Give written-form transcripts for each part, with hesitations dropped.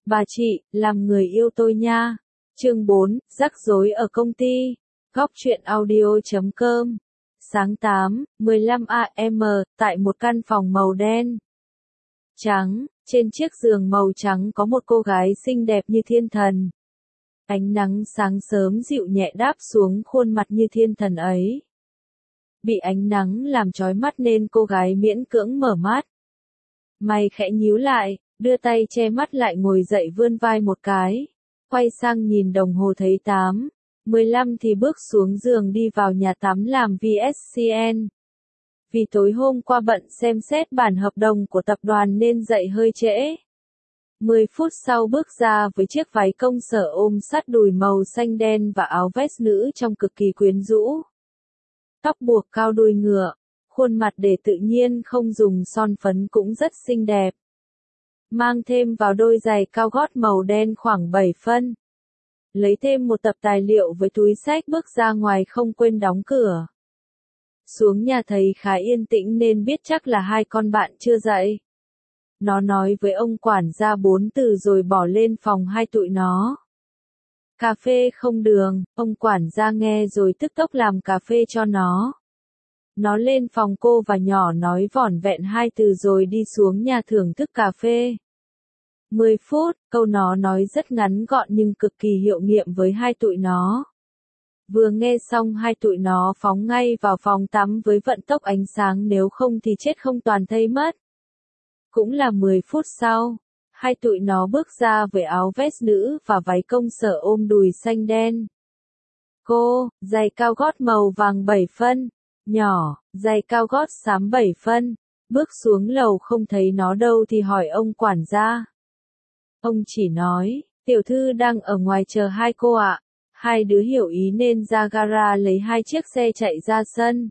Bà chị, làm người yêu tôi nha. Chương 4, rắc rối ở công ty. Góc truyện audio.com. Sáng 8, 15 AM, tại một căn phòng màu đen trắng, trên chiếc giường màu trắng có một cô gái xinh đẹp như thiên thần. Ánh nắng sáng sớm dịu nhẹ đáp xuống khuôn mặt như thiên thần ấy. Bị ánh nắng làm chói mắt nên cô gái miễn cưỡng mở mắt. Mày khẽ nhíu lại, đưa tay che mắt lại ngồi dậy vươn vai một cái. Quay sang nhìn đồng hồ thấy 8:15 thì bước xuống giường đi vào nhà tắm làm VSCN. Vì tối hôm qua bận xem xét bản hợp đồng của tập đoàn nên dậy hơi trễ. 10 phút sau bước ra với chiếc váy công sở ôm sát đùi màu xanh đen và áo vest nữ trông cực kỳ quyến rũ. Tóc buộc cao đuôi ngựa, khuôn mặt để tự nhiên không dùng son phấn cũng rất xinh đẹp. Mang thêm vào đôi giày cao gót màu đen khoảng 7 phân. Lấy thêm một tập tài liệu với túi xách bước ra ngoài không quên đóng cửa. Xuống nhà thấy khá yên tĩnh nên biết chắc là hai con bạn chưa dậy. Nó nói với ông quản gia 4 từ rồi bỏ lên phòng hai tụi nó. Cà phê không đường, ông quản gia nghe rồi tức tốc làm cà phê cho nó. Nó lên phòng cô và nhỏ nói vỏn vẹn 2 từ rồi đi xuống nhà thưởng thức cà phê. 10 phút, câu nó nói rất ngắn gọn nhưng cực kỳ hiệu nghiệm với hai tụi nó. Vừa nghe xong hai tụi nó phóng ngay vào phòng tắm với vận tốc ánh sáng nếu không thì chết không toàn thây mất. Cũng là 10 phút sau, hai tụi nó bước ra với áo vest nữ và váy công sở ôm đùi xanh đen. Cô, giày cao gót màu vàng 7 phân, nhỏ, giày cao gót xám 7 phân, bước xuống lầu không thấy nó đâu thì hỏi ông quản gia. Ông chỉ nói, tiểu thư đang ở ngoài chờ hai cô ạ. Hai đứa hiểu ý nên ra gara lấy hai chiếc xe chạy ra sân.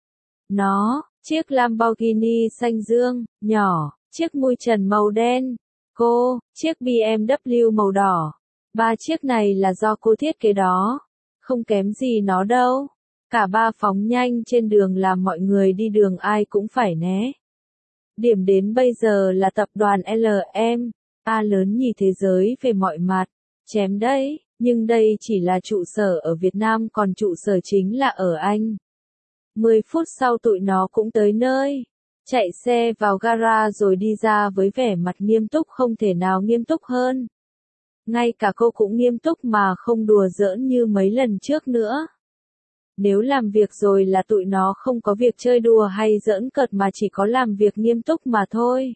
Nó, chiếc Lamborghini xanh dương, nhỏ, chiếc mui trần màu đen. Cô, chiếc BMW màu đỏ. 3 chiếc này là do cô thiết kế đó. Không kém gì nó đâu. Cả ba phóng nhanh trên đường làm mọi người đi đường ai cũng phải né. Điểm đến bây giờ là tập đoàn LM. A lớn nhì thế giới về mọi mặt. Chém đấy. Nhưng đây chỉ là trụ sở ở Việt Nam còn trụ sở chính là ở Anh. 10 phút sau tụi nó cũng tới nơi. Chạy xe vào gara rồi đi ra với vẻ mặt nghiêm túc không thể nào nghiêm túc hơn. Ngay cả cô cũng nghiêm túc mà không đùa giỡn như mấy lần trước nữa. Nếu làm việc rồi là tụi nó không có việc chơi đùa hay giỡn cợt mà chỉ có làm việc nghiêm túc mà thôi.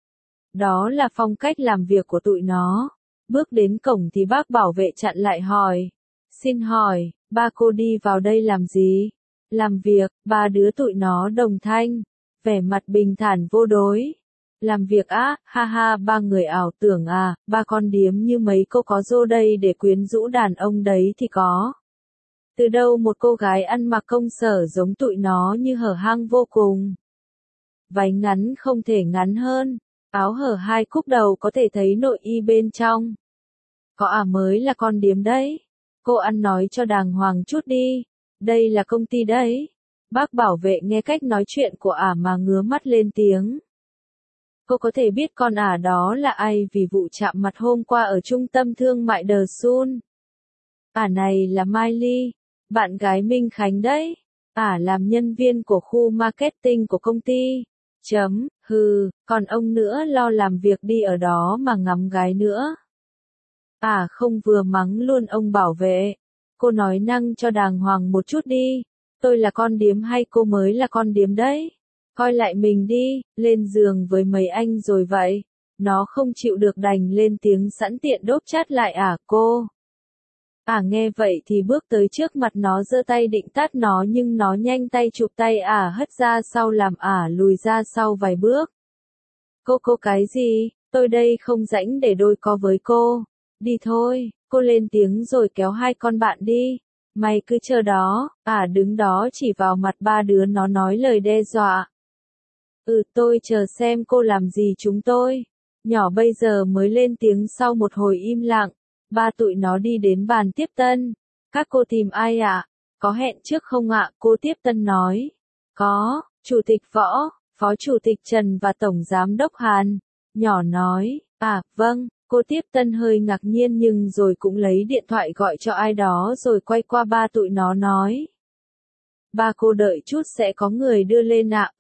Đó là phong cách làm việc của tụi nó. Bước đến cổng thì bác bảo vệ chặn lại hỏi. Xin hỏi, ba cô đi vào đây làm gì? Làm việc, ba đứa tụi nó đồng thanh. Vẻ mặt bình thản vô đối. Làm việc á, ha ha ba người ảo tưởng à, ba con điếm như mấy cô có rô đây để quyến rũ đàn ông đấy thì có. Từ đâu một cô gái ăn mặc công sở giống tụi nó như hở hang vô cùng. Váy ngắn không thể ngắn hơn. Áo hở 2 cúc đầu có thể thấy nội y bên trong. Có mới là con điếm đấy. Cô ăn nói cho đàng hoàng chút đi. Đây là công ty đấy. Bác bảo vệ nghe cách nói chuyện của mà ngứa mắt lên tiếng. Cô có thể biết con đó là ai vì vụ chạm mặt hôm qua ở trung tâm thương mại The Sun. Này là Miley, bạn gái Minh Khánh đấy. Làm nhân viên của khu marketing của công ty. Còn ông nữa lo làm việc đi ở đó mà ngắm gái nữa. Không vừa mắng luôn ông bảo vệ. Cô nói năng cho đàng hoàng một chút đi. Tôi là con điếm hay cô mới là con điếm đấy? Coi lại mình đi, lên giường với mấy anh rồi vậy. Nó không chịu được đành lên tiếng sẵn tiện đốp chát lại cô. Nghe vậy thì bước tới trước mặt nó giơ tay định tát nó nhưng nó nhanh tay chụp tay hất ra sau làm lùi ra sau vài bước. Cô cái gì, tôi đây không rảnh để đôi co với cô. Đi thôi, cô lên tiếng rồi kéo hai con bạn đi. Mày cứ chờ đó, đứng đó chỉ vào mặt ba đứa nó nói lời đe dọa. Tôi chờ xem cô làm gì chúng tôi. Nhỏ bây giờ mới lên tiếng sau một hồi im lặng. Ba tụi nó đi đến bàn tiếp tân. Các cô tìm ai ạ? Có hẹn trước không ạ? Cô tiếp tân nói. Có, Chủ tịch Võ, Phó Chủ tịch Trần và Tổng Giám đốc Hàn. Nhỏ nói, vâng, Cô tiếp tân hơi ngạc nhiên nhưng rồi cũng lấy điện thoại gọi cho ai đó rồi quay qua ba tụi nó nói. Ba cô đợi chút sẽ có người đưa lên ạ.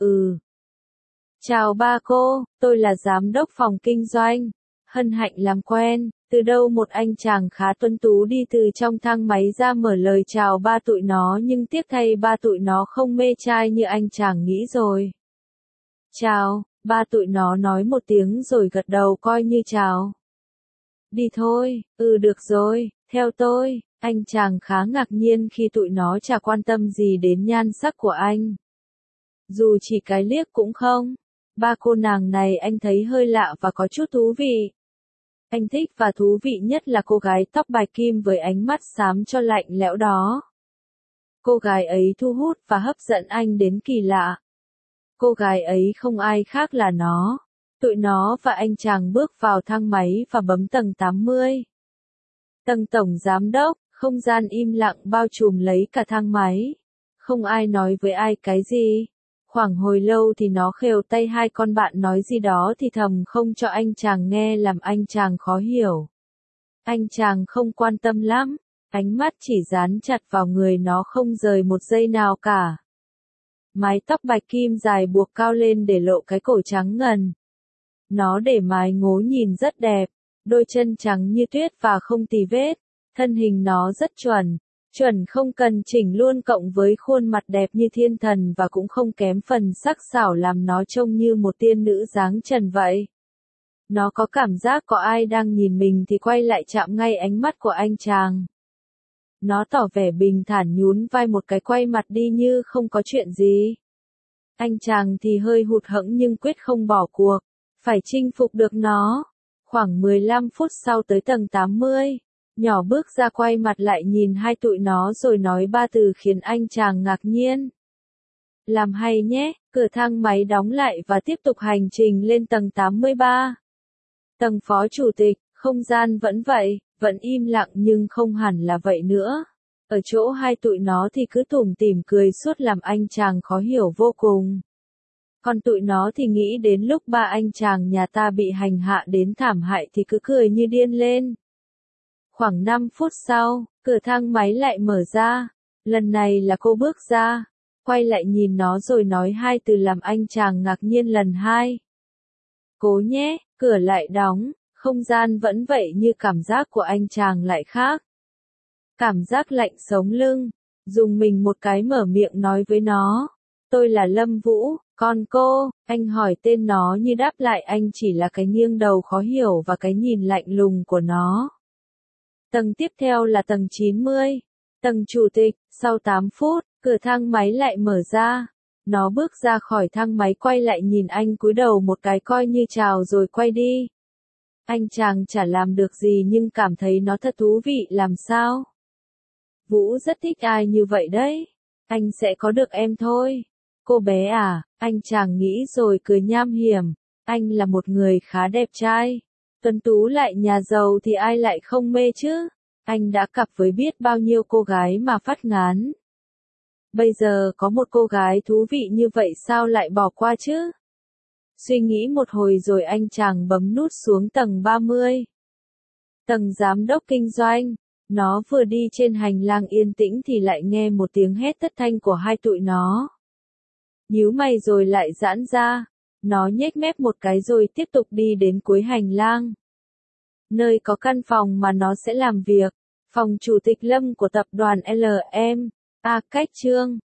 Chào ba cô, tôi là giám đốc phòng kinh doanh. Hân hạnh làm quen. Từ đâu một anh chàng khá tuấn tú đi từ trong thang máy ra mở lời chào ba tụi nó nhưng tiếc thay ba tụi nó không mê trai như anh chàng nghĩ rồi. Chào, ba tụi nó nói một tiếng rồi gật đầu coi như chào. Đi thôi, được rồi, theo tôi. Anh chàng khá ngạc nhiên khi tụi nó chả quan tâm gì đến nhan sắc của anh. Dù chỉ cái liếc cũng không. Ba cô nàng này anh thấy hơi lạ và có chút thú vị. Anh thích và thú vị nhất là cô gái tóc bạch kim với ánh mắt xám cho lạnh lẽo đó. Cô gái ấy thu hút và hấp dẫn anh đến kỳ lạ. Cô gái ấy không ai khác là nó. Tụi nó và anh chàng bước vào thang máy và bấm tầng 80. Tầng tổng giám đốc, không gian im lặng bao trùm lấy cả thang máy. Không ai nói với ai cái gì. Khoảng hồi lâu thì nó khều tay hai con bạn nói gì đó thì thầm không cho anh chàng nghe làm anh chàng khó hiểu. Anh chàng không quan tâm lắm, ánh mắt chỉ dán chặt vào người nó không rời một giây nào cả. Mái tóc bạch kim dài buộc cao lên để lộ cái cổ trắng ngần. Nó để mái ngố nhìn rất đẹp, đôi chân trắng như tuyết và không tì vết, thân hình nó rất chuẩn không cần chỉnh luôn cộng với khuôn mặt đẹp như thiên thần và cũng không kém phần sắc sảo làm nó trông như một tiên nữ dáng trần vậy. Nó có cảm giác có ai đang nhìn mình thì quay lại chạm ngay ánh mắt của anh chàng. Nó tỏ vẻ bình thản nhún vai một cái quay mặt đi như không có chuyện gì. Anh chàng thì hơi hụt hẫng nhưng quyết không bỏ cuộc, phải chinh phục được nó. Khoảng 15 phút sau tới tầng 80. Nhỏ bước ra quay mặt lại nhìn hai tụi nó rồi nói ba từ khiến anh chàng ngạc nhiên. Làm hay nhé, cửa thang máy đóng lại và tiếp tục hành trình lên tầng 83. Tầng phó chủ tịch, không gian vẫn vậy, vẫn im lặng nhưng không hẳn là vậy nữa. Ở chỗ hai tụi nó thì cứ tủm tỉm cười suốt làm anh chàng khó hiểu vô cùng. Còn tụi nó thì nghĩ đến lúc ba anh chàng nhà ta bị hành hạ đến thảm hại thì cứ cười như điên lên. Khoảng 5 phút sau, cửa thang máy lại mở ra. Lần này là cô bước ra, quay lại nhìn nó rồi nói hai từ làm anh chàng ngạc nhiên lần hai. Cố nhé, cửa lại đóng, không gian vẫn vậy nhưng cảm giác của anh chàng lại khác. Cảm giác lạnh sống lưng, dùng mình một cái mở miệng nói với nó. Tôi là Lâm Vũ, con cô, anh hỏi tên nó như đáp lại anh chỉ là cái nghiêng đầu khó hiểu và cái nhìn lạnh lùng của nó. Tầng tiếp theo là tầng 90. Tầng chủ tịch, sau 8 phút, cửa thang máy lại mở ra. Nó bước ra khỏi thang máy quay lại nhìn anh cúi đầu một cái coi như chào rồi quay đi. Anh chàng chả làm được gì nhưng cảm thấy nó thật thú vị làm sao. Vũ rất thích ai như vậy đấy. Anh sẽ có được em thôi. Cô bé à, anh chàng nghĩ rồi cười nham hiểm. Anh là một người khá đẹp trai. Tuấn tú lại nhà giàu thì ai lại không mê chứ? Anh đã cặp với biết bao nhiêu cô gái mà phát ngán. Bây giờ có một cô gái thú vị như vậy sao lại bỏ qua chứ? Suy nghĩ một hồi rồi anh chàng bấm nút xuống tầng 30. Tầng giám đốc kinh doanh. Nó vừa đi trên hành lang yên tĩnh thì lại nghe một tiếng hét thất thanh của hai tụi nó. Nhíu mày rồi lại giãn ra. Nó nhếch mép một cái rồi tiếp tục đi đến cuối hành lang. Nơi có căn phòng mà nó sẽ làm việc. Phòng chủ tịch Lâm của tập đoàn LM. Cách chương